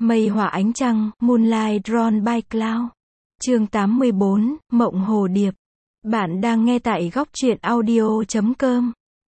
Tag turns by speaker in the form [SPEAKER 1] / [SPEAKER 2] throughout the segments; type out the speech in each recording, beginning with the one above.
[SPEAKER 1] Mây hòa ánh trăng, Moonlight Drawn by Cloud. Chương 84, Mộng Hồ Điệp. Bạn đang nghe tại góc truyện audio.com.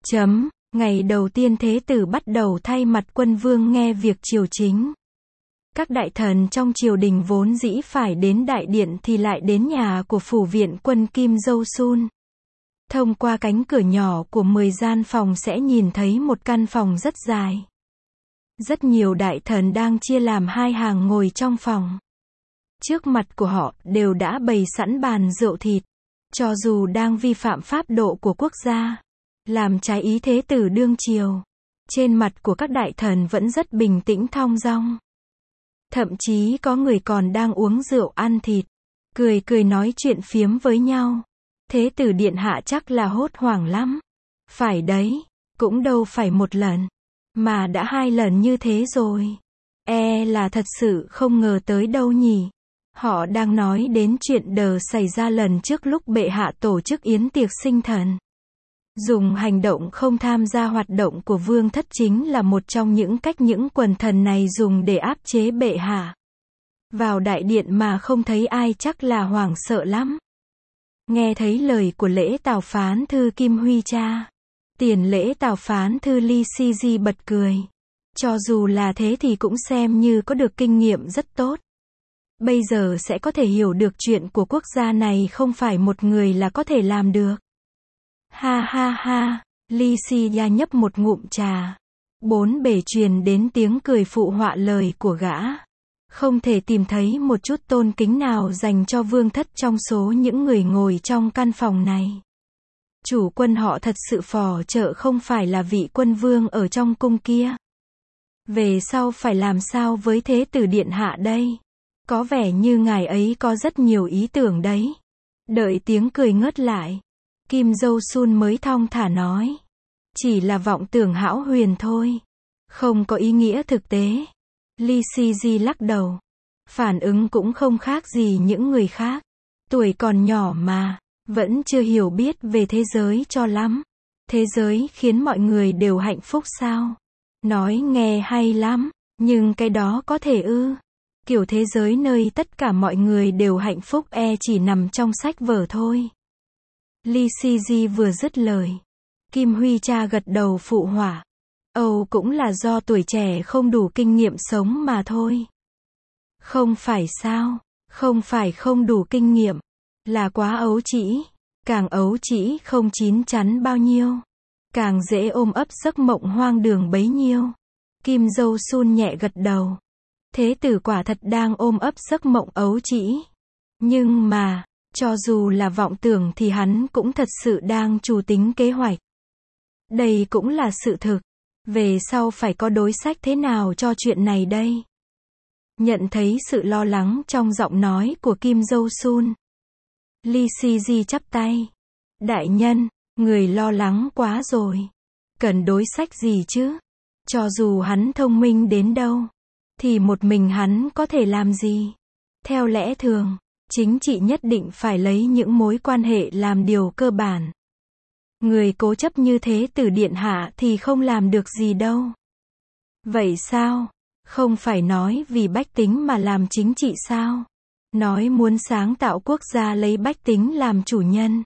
[SPEAKER 1] Ngày đầu tiên Thế Tử bắt đầu thay mặt quân vương nghe việc triều chính. Các đại thần trong triều đình vốn dĩ phải đến đại điện thì lại đến nhà của phủ viện quân Kim Dâu Sun. Thông qua cánh cửa nhỏ của 10 gian phòng sẽ nhìn thấy một căn phòng rất dài. Rất nhiều đại thần đang chia làm hai hàng ngồi trong phòng. Trước mặt của họ đều đã bày sẵn bàn rượu thịt. Cho dù đang vi phạm pháp độ của quốc gia, làm trái ý Thế Tử đương triều, trên mặt của các đại thần vẫn rất bình tĩnh thong dong. Thậm chí có người còn đang uống rượu ăn thịt, cười cười nói chuyện phiếm với nhau. Thế Tử điện hạ chắc là hốt hoảng lắm. Phải đấy, cũng đâu phải một lần, mà đã 2 lần như thế rồi. Là thật sự không ngờ tới đâu nhỉ. Họ đang nói đến chuyện đờ xảy ra lần trước lúc bệ hạ tổ chức yến tiệc sinh thần. Dùng hành động không tham gia hoạt động của vương thất chính là một trong những cách những quần thần này dùng để áp chế bệ hạ. Vào đại điện mà không thấy ai chắc là hoảng sợ lắm. Nghe thấy lời của lễ tào phán thư Kim Huy Cha, tiền lễ tào phán thư Ly Si Di bật cười. Cho dù là thế thì cũng xem như có được kinh nghiệm rất tốt. Bây giờ sẽ có thể hiểu được chuyện của quốc gia này không phải một người là có thể làm được. Ha ha ha, Ly Si Gia nhấp một ngụm trà. Bốn bề truyền đến tiếng cười phụ họa lời của gã. Không thể tìm thấy một chút tôn kính nào dành cho vương thất trong số những người ngồi trong căn phòng này. Chủ quân họ thật sự phò trợ không phải là vị quân vương ở trong cung kia. Về sau phải làm sao với Thế Tử điện hạ đây? Có vẻ như ngài ấy có rất nhiều ý tưởng đấy. Đợi tiếng cười ngớt lại, Kim Dâu Sun mới thong thả nói. Chỉ là vọng tưởng hão huyền thôi. Không có ý nghĩa thực tế. Ly Si Di lắc đầu. Phản ứng cũng không khác gì những người khác. Tuổi còn nhỏ mà, vẫn chưa hiểu biết về thế giới cho lắm. Thế giới khiến mọi người đều hạnh phúc sao? Nói nghe hay lắm, nhưng cái đó có thể ư? Kiểu thế giới nơi tất cả mọi người đều hạnh phúc chỉ nằm trong sách vở thôi. Ly Si Di vừa dứt lời, Kim Huy Cha gật đầu phụ họa. Cũng là do tuổi trẻ không đủ kinh nghiệm sống mà thôi. Không phải sao, không phải không đủ kinh nghiệm, là quá ấu trĩ. Càng ấu trĩ không chín chắn bao nhiêu, càng dễ ôm ấp giấc mộng hoang đường bấy nhiêu. Kim Dâu Sun nhẹ gật đầu. Thế Tử quả thật đang ôm ấp giấc mộng ấu trĩ. Nhưng mà, cho dù là vọng tưởng thì hắn cũng thật sự đang chủ tính kế hoạch. Đây cũng là sự thực. Về sau phải có đối sách thế nào cho chuyện này đây? Nhận thấy sự lo lắng trong giọng nói của Kim Dâu Sun, Ly Si Di chắp tay. Đại nhân, người lo lắng quá rồi. Cần đối sách gì chứ? Cho dù hắn thông minh đến đâu, thì một mình hắn có thể làm gì? Theo lẽ thường, chính trị nhất định phải lấy những mối quan hệ làm điều cơ bản. Người cố chấp như Thế Tử điện hạ thì không làm được gì đâu. Vậy sao? Không phải nói vì bách tính mà làm chính trị sao? Nói muốn sáng tạo quốc gia lấy bách tính làm chủ nhân.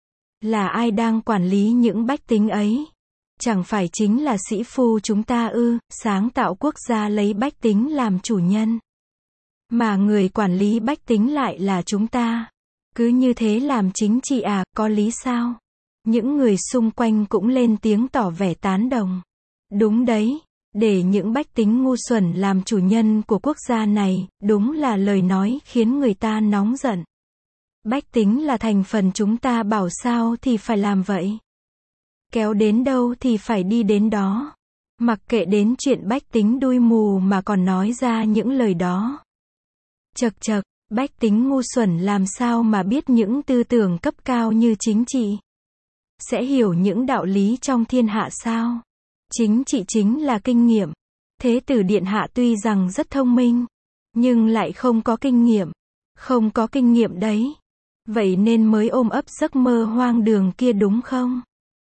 [SPEAKER 1] Là ai đang quản lý những bách tính ấy? Chẳng phải chính là sĩ phu chúng ta ư? Sáng tạo quốc gia lấy bách tính làm chủ nhân, mà người quản lý bách tính lại là chúng ta. Cứ như thế làm chính trị có lý sao? Những người xung quanh cũng lên tiếng tỏ vẻ tán đồng. Đúng đấy, để những bách tính ngu xuẩn làm chủ nhân của quốc gia này, đúng là lời nói khiến người ta nóng giận. Bách tính là thành phần chúng ta, bảo sao thì phải làm vậy. Kéo đến đâu thì phải đi đến đó. Mặc kệ đến chuyện bách tính đuôi mù mà còn nói ra những lời đó. Chậc chậc, bách tính ngu xuẩn làm sao mà biết những tư tưởng cấp cao như chính trị? Sẽ hiểu những đạo lý trong thiên hạ sao? Chính trị chính là kinh nghiệm. Thế Tử điện hạ tuy rằng rất thông minh, nhưng lại không có kinh nghiệm. Không có kinh nghiệm đấy. Vậy nên mới ôm ấp giấc mơ hoang đường kia đúng không?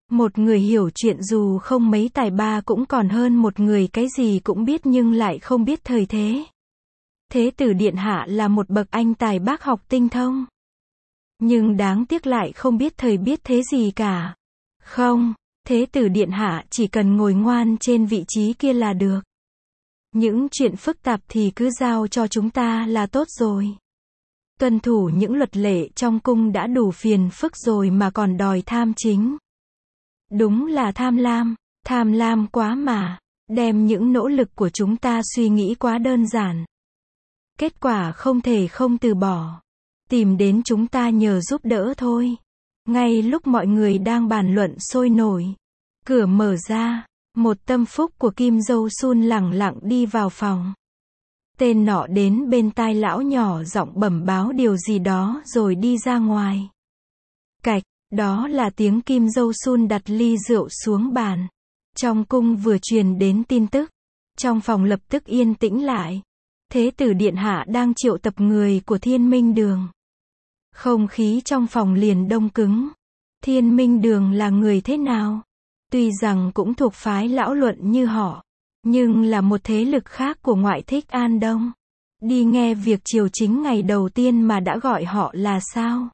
[SPEAKER 1] Một người hiểu chuyện dù không mấy tài ba cũng còn hơn một người cái gì cũng biết nhưng lại không biết thời thế. Thế tử điện hạ là một bậc anh tài bác học tinh thông. Nhưng đáng tiếc lại không biết thời biết thế gì cả. Không, thế tử điện hạ chỉ cần ngồi ngoan trên vị trí kia là được. Những chuyện phức tạp thì cứ giao cho chúng ta là tốt rồi. Tuân thủ những luật lệ trong cung đã đủ phiền phức rồi mà còn đòi tham chính. Đúng là tham lam quá mà, đem những nỗ lực của chúng ta suy nghĩ quá đơn giản. Kết quả không thể không từ bỏ. Tìm đến chúng ta nhờ giúp đỡ thôi. Ngay lúc mọi người đang bàn luận sôi nổi, cửa mở ra, một tâm phúc của Kim Dâu Sun lẳng lặng đi vào phòng. Tên nọ đến bên tai lão nhỏ giọng bẩm báo điều gì đó rồi đi ra ngoài. Cạch, đó là tiếng Kim Dâu Sun đặt ly rượu xuống bàn. Trong cung vừa truyền đến tin tức, trong phòng lập tức yên tĩnh lại. Thế tử điện hạ đang triệu tập người của Thiên Minh Đường. Không khí trong phòng liền đông cứng. Thiên Minh Đường là người thế nào? Tuy rằng cũng thuộc phái lão luận như họ, nhưng là một thế lực khác của ngoại thích An Đông. Đi nghe việc triều chính ngày đầu tiên mà đã gọi họ là sao?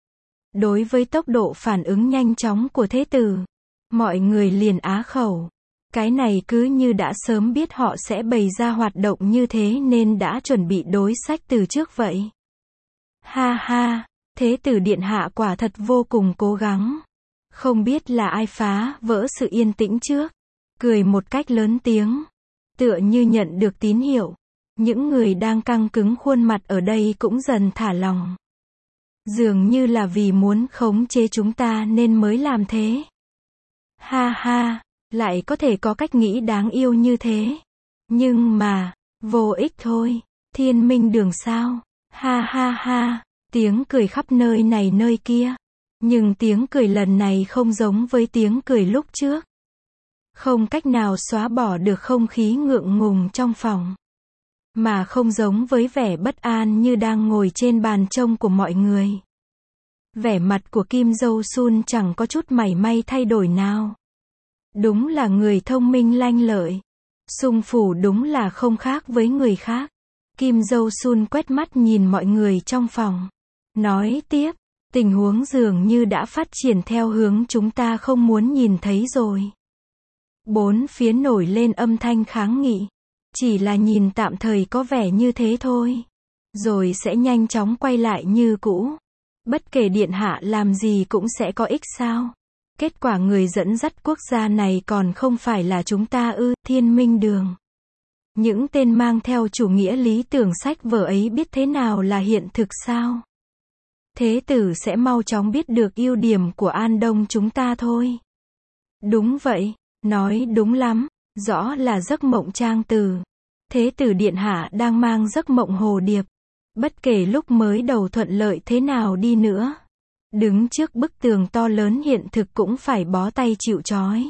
[SPEAKER 1] Đối với tốc độ phản ứng nhanh chóng của thế tử, mọi người liền á khẩu. Cái này cứ như đã sớm biết họ sẽ bày ra hoạt động như thế nên đã chuẩn bị đối sách từ trước vậy. Ha ha, thế tử điện hạ quả thật vô cùng cố gắng. Không biết là ai phá vỡ sự yên tĩnh trước. Cười một cách lớn tiếng. Tựa như nhận được tín hiệu. Những người đang căng cứng khuôn mặt ở đây cũng dần thả lòng. Dường như là vì muốn khống chế chúng ta nên mới làm thế. Ha ha, lại có thể có cách nghĩ đáng yêu như thế. Nhưng mà, vô ích thôi. Thiên Minh Đường sao? Ha ha ha, tiếng cười khắp nơi này nơi kia. Nhưng tiếng cười lần này không giống với tiếng cười lúc trước. Không cách nào xóa bỏ được không khí ngượng ngùng trong phòng. Mà không giống với vẻ bất an như đang ngồi trên bàn trông của mọi người. Vẻ mặt của Kim Dâu Sun chẳng có chút mảy may thay đổi nào. Đúng là người thông minh lanh lợi. Sung phủ đúng là không khác với người khác. Kim Dâu Sun quét mắt nhìn mọi người trong phòng. Nói tiếp, tình huống dường như đã phát triển theo hướng chúng ta không muốn nhìn thấy rồi. Bốn phía nổi lên âm thanh kháng nghị. Chỉ là nhìn tạm thời có vẻ như thế thôi. Rồi sẽ nhanh chóng quay lại như cũ. Bất kể điện hạ làm gì cũng sẽ có ích sao. Kết quả người dẫn dắt quốc gia này còn không phải là chúng ta ư, Thiên Minh Đường. Những tên mang theo chủ nghĩa lý tưởng sách vở ấy biết thế nào là hiện thực sao? Thế tử sẽ mau chóng biết được ưu điểm của An Đông chúng ta thôi. Đúng vậy, nói đúng lắm, rõ là giấc mộng trang tử. Thế tử điện hạ đang mang giấc mộng hồ điệp. Bất kể lúc mới đầu thuận lợi thế nào đi nữa. Đứng trước bức tường to lớn hiện thực cũng phải bó tay chịu trói.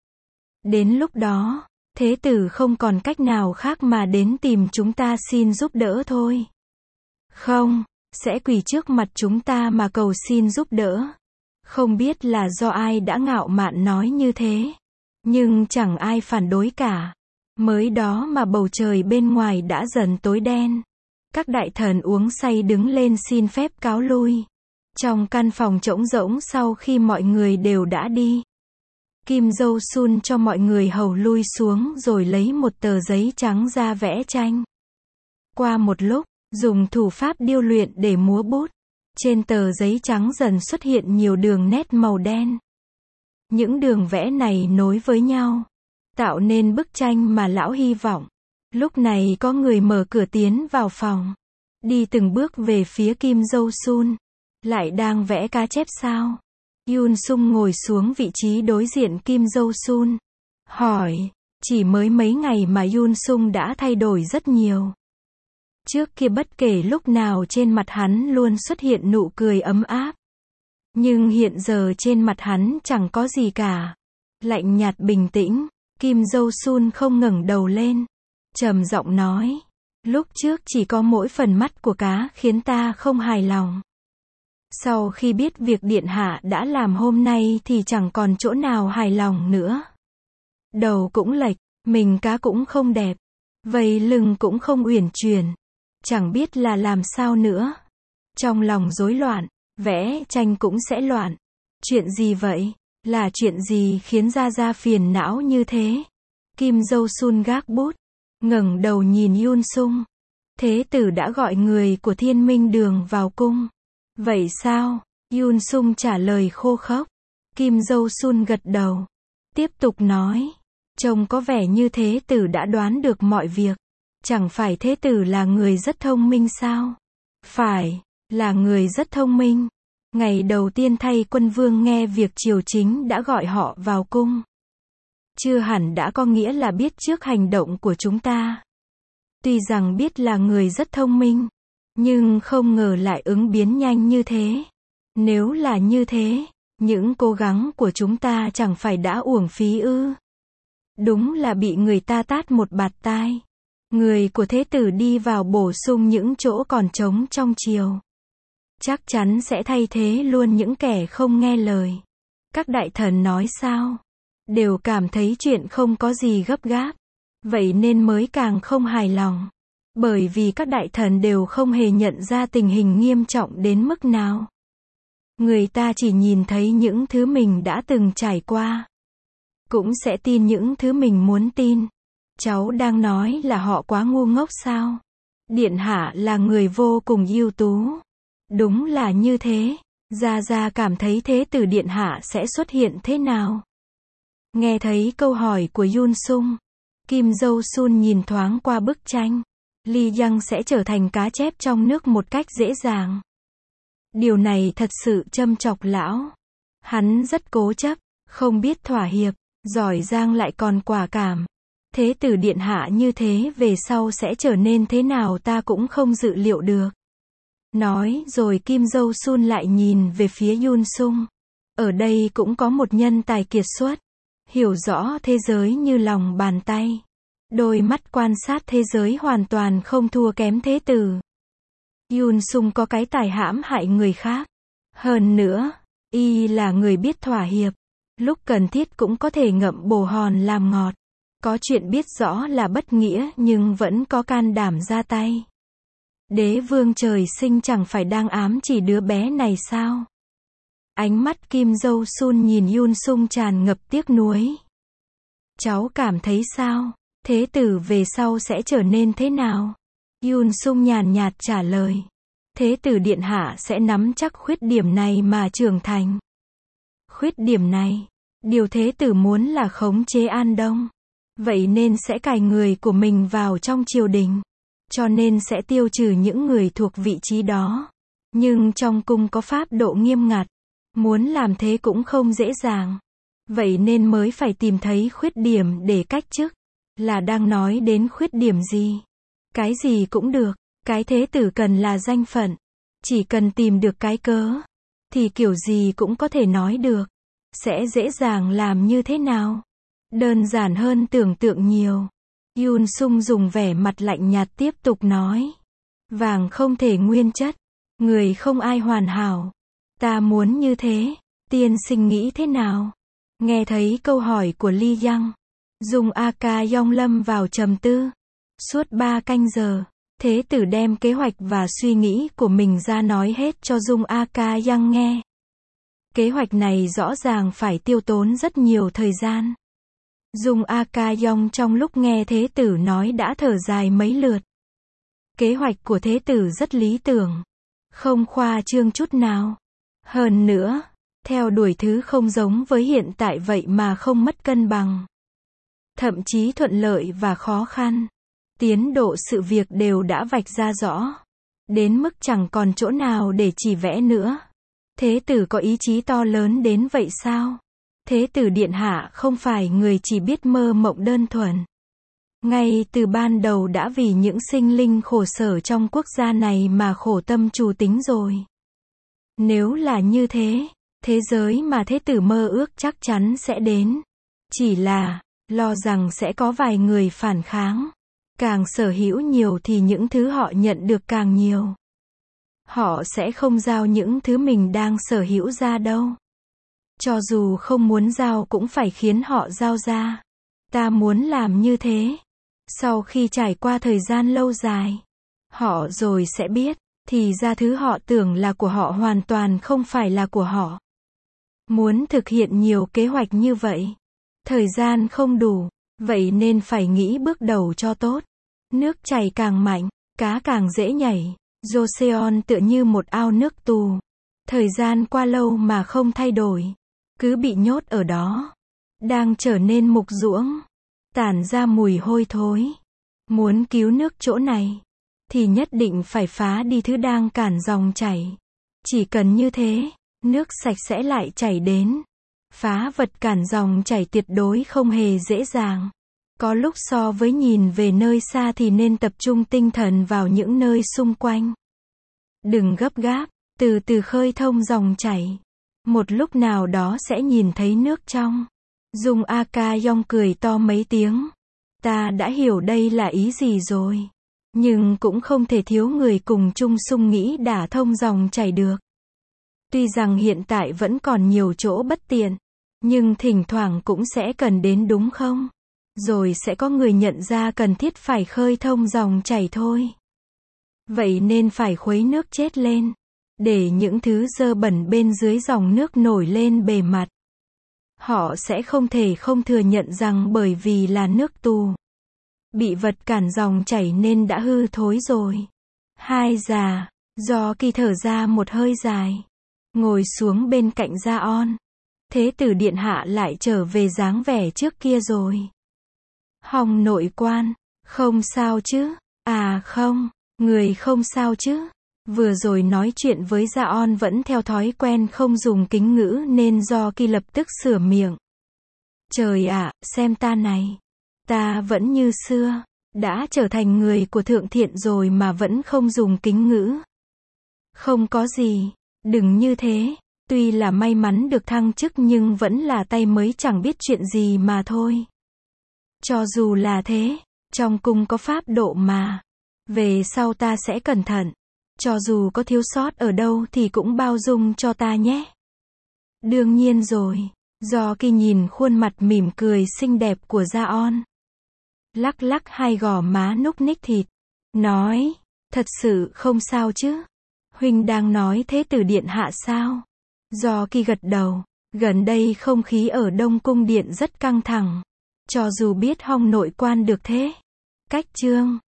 [SPEAKER 1] Đến lúc đó, thế tử không còn cách nào khác mà đến tìm chúng ta xin giúp đỡ thôi. Không, sẽ quỳ trước mặt chúng ta mà cầu xin giúp đỡ. Không biết là do ai đã ngạo mạn nói như thế. Nhưng chẳng ai phản đối cả. Mới đó mà bầu trời bên ngoài đã dần tối đen. Các đại thần uống say đứng lên xin phép cáo lui. Trong căn phòng trống rỗng sau khi mọi người đều đã đi. Kim Dâu Sun cho mọi người hầu lui xuống rồi lấy một tờ giấy trắng ra vẽ tranh. Qua một lúc, dùng thủ pháp điêu luyện để múa bút. Trên tờ giấy trắng dần xuất hiện nhiều đường nét màu đen. Những đường vẽ này nối với nhau, tạo nên bức tranh mà lão hy vọng. Lúc này có người mở cửa tiến vào phòng. Đi từng bước về phía Kim Dâu Sun. Lại đang vẽ cá chép sao? Yun Sung ngồi xuống vị trí đối diện Kim Dâu Sun. Hỏi, chỉ mới mấy ngày mà Yun Sung đã thay đổi rất nhiều. Trước kia bất kể lúc nào trên mặt hắn luôn xuất hiện nụ cười ấm áp. Nhưng hiện giờ trên mặt hắn chẳng có gì cả. Lạnh nhạt bình tĩnh, Kim Dâu Sun không ngẩng đầu lên. Trầm giọng nói, lúc trước chỉ có mỗi phần mắt của cá khiến ta không hài lòng. Sau khi biết việc điện hạ đã làm hôm nay thì chẳng còn chỗ nào hài lòng nữa. Đầu cũng lệch, mình cá cũng không đẹp, vây lưng cũng không uyển chuyển, chẳng biết là làm sao nữa. Trong lòng rối loạn, vẽ tranh cũng sẽ loạn. Chuyện gì vậy? Là chuyện gì khiến Gia Gia phiền não như thế? Kim Dâu Sun gác bút, ngẩng đầu nhìn Yun Sung. Thế tử đã gọi người của Thiên Minh Đường vào cung. Vậy sao? Yun Sung trả lời khô khốc. Kim Dâu Sun gật đầu. Tiếp tục nói. Trông có vẻ như thế tử đã đoán được mọi việc. Chẳng phải thế tử là người rất thông minh sao? Phải, là người rất thông minh. Ngày đầu tiên thay quân vương nghe việc triều chính đã gọi họ vào cung. Chưa hẳn đã có nghĩa là biết trước hành động của chúng ta. Tuy rằng biết là người rất thông minh, nhưng không ngờ lại ứng biến nhanh như thế. Nếu là như thế, những cố gắng của chúng ta chẳng phải đã uổng phí ư? Đúng là bị người ta tát một bạt tai. Người của thế tử đi vào bổ sung những chỗ còn trống trong triều. Chắc chắn sẽ thay thế luôn những kẻ không nghe lời. Các đại thần nói sao? Đều cảm thấy chuyện không có gì gấp gáp. Vậy nên mới càng không hài lòng. Bởi vì các đại thần đều không hề nhận ra tình hình nghiêm trọng đến mức nào. Người ta chỉ nhìn thấy những thứ mình đã từng trải qua. Cũng sẽ tin những thứ mình muốn tin. Cháu đang nói là họ quá ngu ngốc sao? Điện hạ là người vô cùng ưu tú. Đúng là như thế. Gia Gia cảm thấy thế tử điện hạ sẽ xuất hiện thế nào? Nghe thấy câu hỏi của Yun Sung, Kim Dâu Sun nhìn thoáng qua bức tranh. Ly Yang sẽ trở thành cá chép trong nước một cách dễ dàng. Điều này thật sự châm chọc lão. Hắn rất cố chấp, không biết thỏa hiệp, giỏi giang lại còn quả cảm. Thế tử điện hạ như thế về sau sẽ trở nên thế nào ta cũng không dự liệu được. Nói rồi Kim Dâu Sun lại nhìn về phía Yun Sung. Ở đây cũng có một nhân tài kiệt xuất. Hiểu rõ thế giới như lòng bàn tay. Đôi mắt quan sát thế giới hoàn toàn không thua kém thế tử. Yun Sung có cái tài hãm hại người khác. Hơn nữa, y là người biết thỏa hiệp. Lúc cần thiết cũng có thể ngậm bồ hòn làm ngọt. Có chuyện biết rõ là bất nghĩa nhưng vẫn có can đảm ra tay. Đế vương trời sinh chẳng phải đang ám chỉ đứa bé này sao? Ánh mắt Kim Dâu Sun nhìn Yun Sung tràn ngập tiếc nuối. Cháu cảm thấy sao? Thế tử về sau sẽ trở nên thế nào? Yun Sung nhàn nhạt trả lời. Thế tử điện hạ sẽ nắm chắc khuyết điểm này mà trưởng thành. Khuyết điểm này, điều thế tử muốn là khống chế An Đông. Vậy nên sẽ cài người của mình vào trong triều đình. Cho nên sẽ tiêu trừ những người thuộc vị trí đó. Nhưng trong cung có pháp độ nghiêm ngặt. Muốn làm thế cũng không dễ dàng. Vậy nên mới phải tìm thấy khuyết điểm để cách chức. Là đang nói đến khuyết điểm gì? Cái gì cũng được. Cái thế tử cần là danh phận. Chỉ cần tìm được cái cớ. Thì kiểu gì cũng có thể nói được. Sẽ dễ dàng làm như thế nào? Đơn giản hơn tưởng tượng nhiều. Yun Sung dùng vẻ mặt lạnh nhạt tiếp tục nói. Vàng không thể nguyên chất. Người không ai hoàn hảo. Ta muốn như thế. Tiên sinh nghĩ thế nào? Nghe thấy câu hỏi của Ly Yang, Dung A Ca Yong lâm vào trầm tư. Suốt 3 canh giờ, thế tử đem kế hoạch và suy nghĩ của mình ra nói hết cho Dung A Ca Yong nghe. Kế hoạch này rõ ràng phải tiêu tốn rất nhiều thời gian. Dung A Ca Yong trong lúc nghe thế tử nói đã thở dài mấy lượt. Kế hoạch của thế tử rất lý tưởng. Không khoa trương chút nào. Hơn nữa, theo đuổi thứ không giống với hiện tại vậy mà không mất cân bằng. Thậm chí thuận lợi và khó khăn. Tiến độ sự việc đều đã vạch ra rõ. Đến mức chẳng còn chỗ nào để chỉ vẽ nữa. Thế tử có ý chí to lớn đến vậy sao? Thế tử điện hạ không phải người chỉ biết mơ mộng đơn thuần. Ngay từ ban đầu đã vì những sinh linh khổ sở trong quốc gia này mà khổ tâm trù tính rồi. Nếu là như thế, thế giới mà thế tử mơ ước chắc chắn sẽ đến. Chỉ là, lo rằng sẽ có vài người phản kháng. Càng sở hữu nhiều thì những thứ họ nhận được càng nhiều. Họ sẽ không giao những thứ mình đang sở hữu ra đâu. Cho dù không muốn giao cũng phải khiến họ giao ra. Ta muốn làm như thế. Sau khi trải qua thời gian lâu dài, họ rồi sẽ biết, thì ra thứ họ tưởng là của họ hoàn toàn không phải là của họ. Muốn thực hiện nhiều kế hoạch như vậy, thời gian không đủ, vậy nên phải nghĩ bước đầu cho tốt. Nước chảy càng mạnh, cá càng dễ nhảy. Joseon tựa như một ao nước tù. Thời gian qua lâu mà không thay đổi, cứ bị nhốt ở đó, đang trở nên mục ruỗng, tản ra mùi hôi thối. Muốn cứu nước chỗ này, thì nhất định phải phá đi thứ đang cản dòng chảy. Chỉ cần như thế, nước sạch sẽ lại chảy đến. Phá vật cản dòng chảy tuyệt đối không hề dễ dàng. Có lúc so với nhìn về nơi xa thì nên tập trung tinh thần vào những nơi xung quanh. Đừng gấp gáp, từ từ khơi thông dòng chảy. Một lúc nào đó sẽ nhìn thấy nước trong. Dung A-ca-yong cười to mấy tiếng. Ta đã hiểu đây là ý gì rồi. Nhưng cũng không thể thiếu người cùng chung sung nghĩ đả thông dòng chảy được. Tuy rằng hiện tại vẫn còn nhiều chỗ bất tiện, nhưng thỉnh thoảng cũng sẽ cần đến đúng không? Rồi sẽ có người nhận ra cần thiết phải khơi thông dòng chảy thôi. Vậy nên phải khuấy nước chết lên, để những thứ dơ bẩn bên dưới dòng nước nổi lên bề mặt. Họ sẽ không thể không thừa nhận rằng bởi vì là nước tù, bị vật cản dòng chảy nên đã hư thối rồi. Hai già, do kỳ thở ra một hơi dài, ngồi xuống bên cạnh Jaon. Thế tử điện hạ lại trở về dáng vẻ trước kia rồi. Hồng nội quan, không sao chứ? À không, người không sao chứ? Vừa rồi nói chuyện với Jaon vẫn theo thói quen không dùng kính ngữ nên do kỳ lập tức sửa miệng. Trời ạ, xem ta này. Ta vẫn như xưa, đã trở thành người của thượng thiện rồi mà vẫn không dùng kính ngữ. Không có gì, đừng như thế. Tuy là may mắn được thăng chức nhưng vẫn là tay mới chẳng biết chuyện gì mà thôi. Cho dù là thế, trong cung có pháp độ mà. Về sau ta sẽ cẩn thận. Cho dù có thiếu sót ở đâu thì cũng bao dung cho ta nhé. Đương nhiên rồi. Do kỳ nhìn khuôn mặt mỉm cười xinh đẹp của Jaon. Lắc lắc hai gò má núc ních thịt. Nói, thật sự không sao chứ? Huynh đang nói thế tử điện hạ sao? Do kỳ gật đầu. Gần đây không khí ở Đông Cung Điện rất căng thẳng. Cho dù biết Hong nội quan được thế. Cách chương